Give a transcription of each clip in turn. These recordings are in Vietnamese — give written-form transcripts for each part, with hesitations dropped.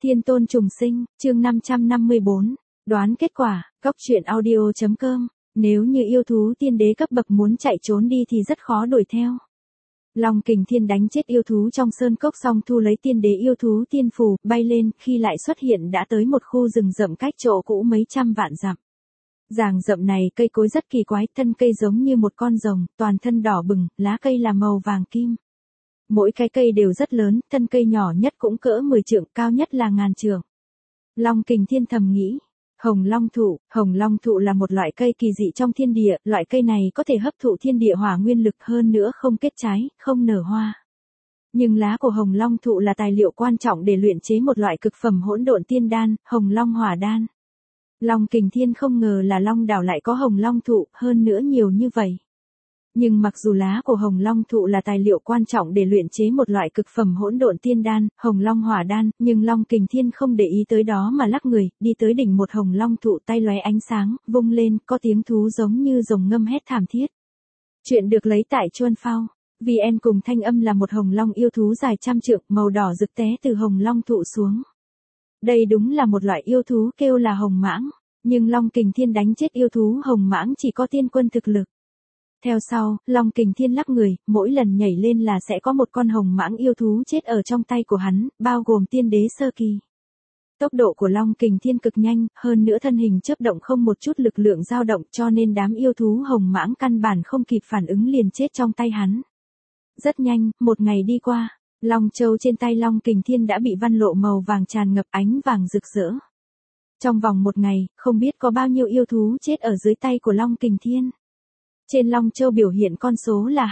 Thiên tôn trùng sinh, chương 554, đoán kết quả, góc truyện audio.com, nếu như yêu thú tiên đế cấp bậc muốn chạy trốn đi thì rất khó đuổi theo. Long Kình Thiên đánh chết yêu thú trong sơn cốc xong thu lấy tiên đế yêu thú tiên phù, bay lên, khi lại xuất hiện đã tới một khu rừng rậm cách chỗ cũ mấy trăm vạn dặm. Ràng rậm này cây cối rất kỳ quái, thân cây giống như một con rồng, toàn thân đỏ bừng, lá cây là màu vàng kim. Mỗi cái cây đều rất lớn, thân cây nhỏ nhất cũng cỡ 10 trượng, cao nhất là ngàn trượng. Long Kình Thiên thầm nghĩ, Hồng Long thụ là một loại cây kỳ dị trong thiên địa, loại cây này có thể hấp thụ thiên địa hỏa nguyên lực, hơn nữa không kết trái, không nở hoa. Nhưng lá của Hồng Long thụ là tài liệu quan trọng để luyện chế một loại cực phẩm hỗn độn tiên đan, Hồng Long Hỏa đan. Long Kình Thiên không ngờ là Long đảo lại có Hồng Long thụ, hơn nữa nhiều như vậy. Nhưng mặc dù lá của Hồng Long thụ là tài liệu quan trọng để luyện chế một loại cực phẩm hỗn độn tiên đan, Hồng Long Hỏa đan, nhưng Long Kình Thiên không để ý tới đó mà lắc người, đi tới đỉnh một Hồng Long thụ, tay lóe ánh sáng, vung lên, có tiếng thú giống như rồng ngâm hét thảm thiết. Chuyện được lấy tại Chuan Phao. VN cùng thanh âm là một Hồng Long yêu thú dài trăm trượng, màu đỏ rực té từ Hồng Long thụ xuống. Đây đúng là một loại yêu thú kêu là Hồng Mãng, nhưng Long Kình Thiên đánh chết yêu thú Hồng Mãng chỉ có tiên quân thực lực. Theo sau, Long Kình Thiên lắc người, mỗi lần nhảy lên là sẽ có một con Hồng Mãng yêu thú chết ở trong tay của hắn, bao gồm tiên đế sơ kỳ. Tốc độ của Long Kình Thiên cực nhanh, hơn nữa thân hình chớp động không một chút lực lượng dao động, cho nên đám yêu thú Hồng Mãng căn bản không kịp phản ứng liền chết trong tay hắn. Rất nhanh, một ngày đi qua, Long Châu trên tay Long Kình Thiên đã bị văn lộ màu vàng tràn ngập, ánh vàng rực rỡ. Trong vòng một ngày, không biết có bao nhiêu yêu thú chết ở dưới tay của Long Kình Thiên. Trên Long Châu biểu hiện con số là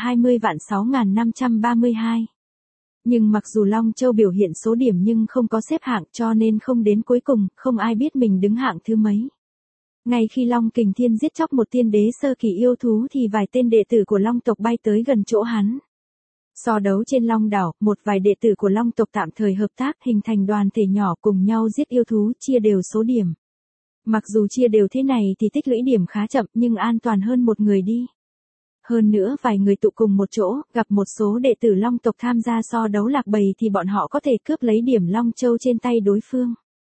20.6.532. Nhưng mặc dù Long Châu biểu hiện số điểm nhưng không có xếp hạng, cho nên không đến cuối cùng, không ai biết mình đứng hạng thứ mấy. Ngay khi Long Kình Thiên giết chóc một tiên đế sơ kỳ yêu thú thì vài tên đệ tử của Long tộc bay tới gần chỗ hắn. So đấu trên Long đảo, một vài đệ tử của Long tộc tạm thời hợp tác hình thành đoàn thể nhỏ cùng nhau giết yêu thú, chia đều số điểm. Mặc dù chia đều thế này thì tích lũy điểm khá chậm nhưng an toàn hơn một người đi. Hơn nữa vài người tụ cùng một chỗ, gặp một số đệ tử Long tộc tham gia so đấu lạc bầy thì bọn họ có thể cướp lấy điểm Long Châu trên tay đối phương.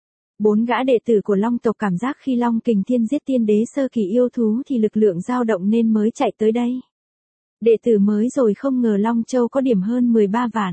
4 gã đệ tử của Long tộc cảm giác khi Long Kình Thiên giết tiên đế sơ kỳ yêu thú thì lực lượng dao động nên mới chạy tới đây. Đệ tử mới rồi không ngờ Long Châu có điểm hơn 13 vạn.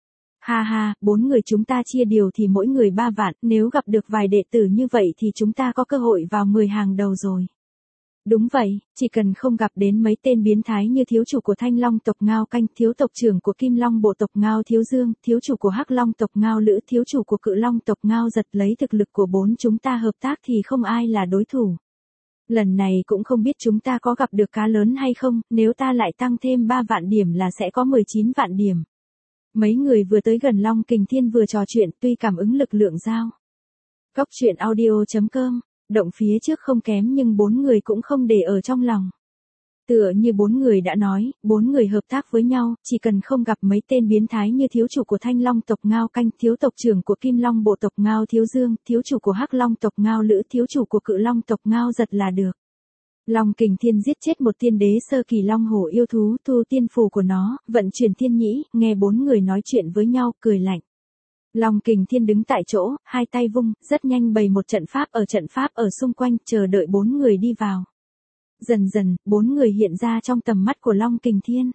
Ha ha, 4 người chúng ta chia điều thì mỗi người 3 vạn, nếu gặp được vài đệ tử như vậy thì chúng ta có cơ hội vào 10 hàng đầu rồi. Đúng vậy, chỉ cần không gặp đến mấy tên biến thái như thiếu chủ của Thanh Long tộc Ngao Canh, thiếu tộc trưởng của Kim Long bộ tộc Ngao Thiếu Dương, thiếu chủ của Hắc Long tộc Ngao Lữ, thiếu chủ của Cự Long tộc Ngao Giật, lấy thực lực của 4 chúng ta hợp tác thì không ai là đối thủ. Lần này cũng không biết chúng ta có gặp được cá lớn hay không, nếu ta lại tăng thêm 3 vạn điểm là sẽ có 19 vạn điểm. Mấy người vừa tới gần Long Kình Thiên vừa trò chuyện, tuy cảm ứng lực lượng giao. Góc truyện audio.com, động phía trước không kém nhưng 4 người cũng không để ở trong lòng. Tựa như 4 người đã nói, 4 người hợp tác với nhau, chỉ cần không gặp mấy tên biến thái như thiếu chủ của Thanh Long tộc Ngao Canh, thiếu tộc trưởng của Kim Long bộ tộc Ngao Thiếu Dương, thiếu chủ của Hắc Long tộc Ngao Lữ, thiếu chủ của Cự Long tộc Ngao Giật là được. Long Kình Thiên giết chết một tiên đế sơ kỳ long hổ yêu thú, thu tiên phù của nó, vận chuyển thiên nhĩ, nghe 4 người nói chuyện với nhau, cười lạnh. Long Kình Thiên đứng tại chỗ, hai tay vung, rất nhanh bày một trận pháp ở xung quanh, chờ đợi 4 người đi vào. Dần dần, 4 người hiện ra trong tầm mắt của Long Kình Thiên.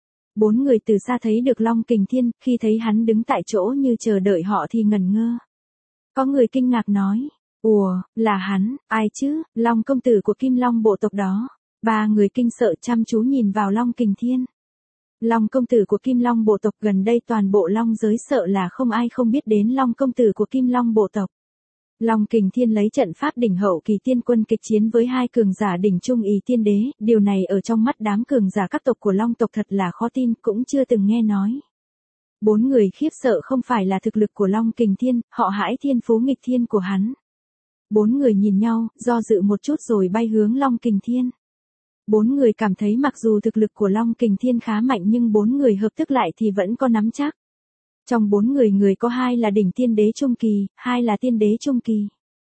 4 người từ xa thấy được Long Kình Thiên, khi thấy hắn đứng tại chỗ như chờ đợi họ thì ngẩn ngơ. Có người kinh ngạc nói, ủa, là hắn, ai chứ, Long công tử của Kim Long bộ tộc đó. 3 người kinh sợ chăm chú nhìn vào Long Kình Thiên. Long công tử của Kim Long bộ tộc, gần đây toàn bộ Long giới sợ là không ai không biết đến Long công tử của Kim Long bộ tộc. Long Kình Thiên lấy trận pháp đỉnh hậu kỳ tiên quân kịch chiến với 2 cường giả đỉnh trung ý tiên đế, điều này ở trong mắt đám cường giả các tộc của Long tộc thật là khó tin, cũng chưa từng nghe nói. 4 người khiếp sợ không phải là thực lực của Long Kình Thiên, họ hãi thiên phú nghịch thiên của hắn. 4 người nhìn nhau, do dự một chút rồi bay hướng Long Kình Thiên. 4 người cảm thấy mặc dù thực lực của Long Kình Thiên khá mạnh nhưng 4 người hợp thức lại thì vẫn có nắm chắc. Trong 4 người có 2 là đỉnh tiên đế trung kỳ, 2 là tiên đế trung kỳ.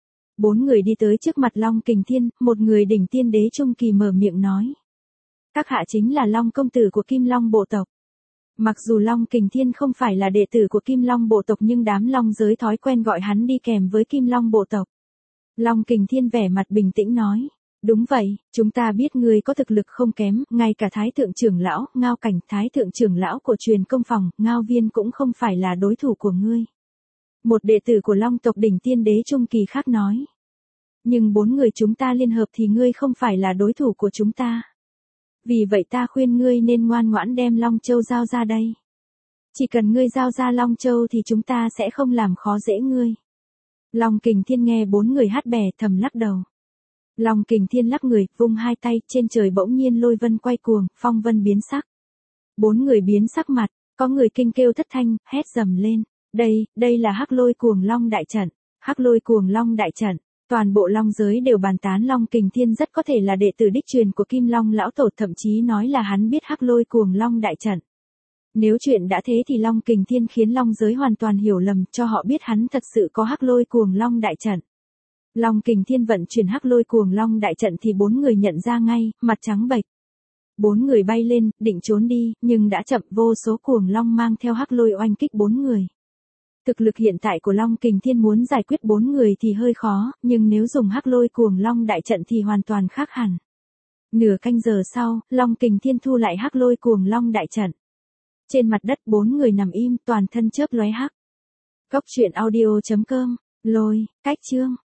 4 người đi tới trước mặt Long Kình Thiên, một người đỉnh tiên đế trung kỳ mở miệng nói. Các hạ chính là Long công tử của Kim Long bộ tộc. Mặc dù Long Kình Thiên không phải là đệ tử của Kim Long bộ tộc nhưng đám Long giới thói quen gọi hắn đi kèm với Kim Long bộ tộc. Long Kình Thiên vẻ mặt bình tĩnh nói. Đúng vậy, chúng ta biết ngươi có thực lực không kém, ngay cả Thái Thượng trưởng lão, Ngao Cảnh, Thái Thượng trưởng lão của truyền công phòng, Ngao Viên cũng không phải là đối thủ của ngươi. Một đệ tử của Long tộc đỉnh tiên đế trung kỳ khác nói. Nhưng 4 người chúng ta liên hợp thì ngươi không phải là đối thủ của chúng ta. Vì vậy ta khuyên ngươi nên ngoan ngoãn đem Long Châu giao ra đây. Chỉ cần ngươi giao ra Long Châu thì chúng ta sẽ không làm khó dễ ngươi. Long Kình Thiên nghe 4 người hát bè thầm lắc đầu. Long Kình Thiên lắc người, vung hai tay, trên trời bỗng nhiên lôi vân quay cuồng, phong vân biến sắc. 4 người biến sắc mặt, có người kinh kêu thất thanh, hét dầm lên. Đây là Hắc Lôi Cuồng Long đại trận. Hắc Lôi Cuồng Long đại trận. Toàn bộ Long giới đều bàn tán Long Kình Thiên rất có thể là đệ tử đích truyền của Kim Long lão tổ, thậm chí nói là hắn biết Hắc Lôi Cuồng Long đại trận. Nếu chuyện đã thế thì Long Kình Thiên khiến Long giới hoàn toàn hiểu lầm, cho họ biết hắn thật sự có Hắc Lôi Cuồng Long đại trận. Long Kình Thiên vận chuyển Hắc Lôi Cuồng Long đại trận thì 4 người nhận ra ngay, mặt trắng bệch. 4 người bay lên, định trốn đi, nhưng đã chậm, vô số cuồng long mang theo hắc lôi oanh kích 4 người. Thực lực hiện tại của Long Kình Thiên muốn giải quyết 4 người thì hơi khó, nhưng nếu dùng hắc lôi cuồng long đại trận thì hoàn toàn khác hẳn. Nửa canh giờ sau, Long Kình Thiên thu lại hắc lôi cuồng long đại trận. Trên mặt đất 4 người nằm im, toàn thân chớp lóe hắc. Cốc truyện audio.com, lôi, cách chương.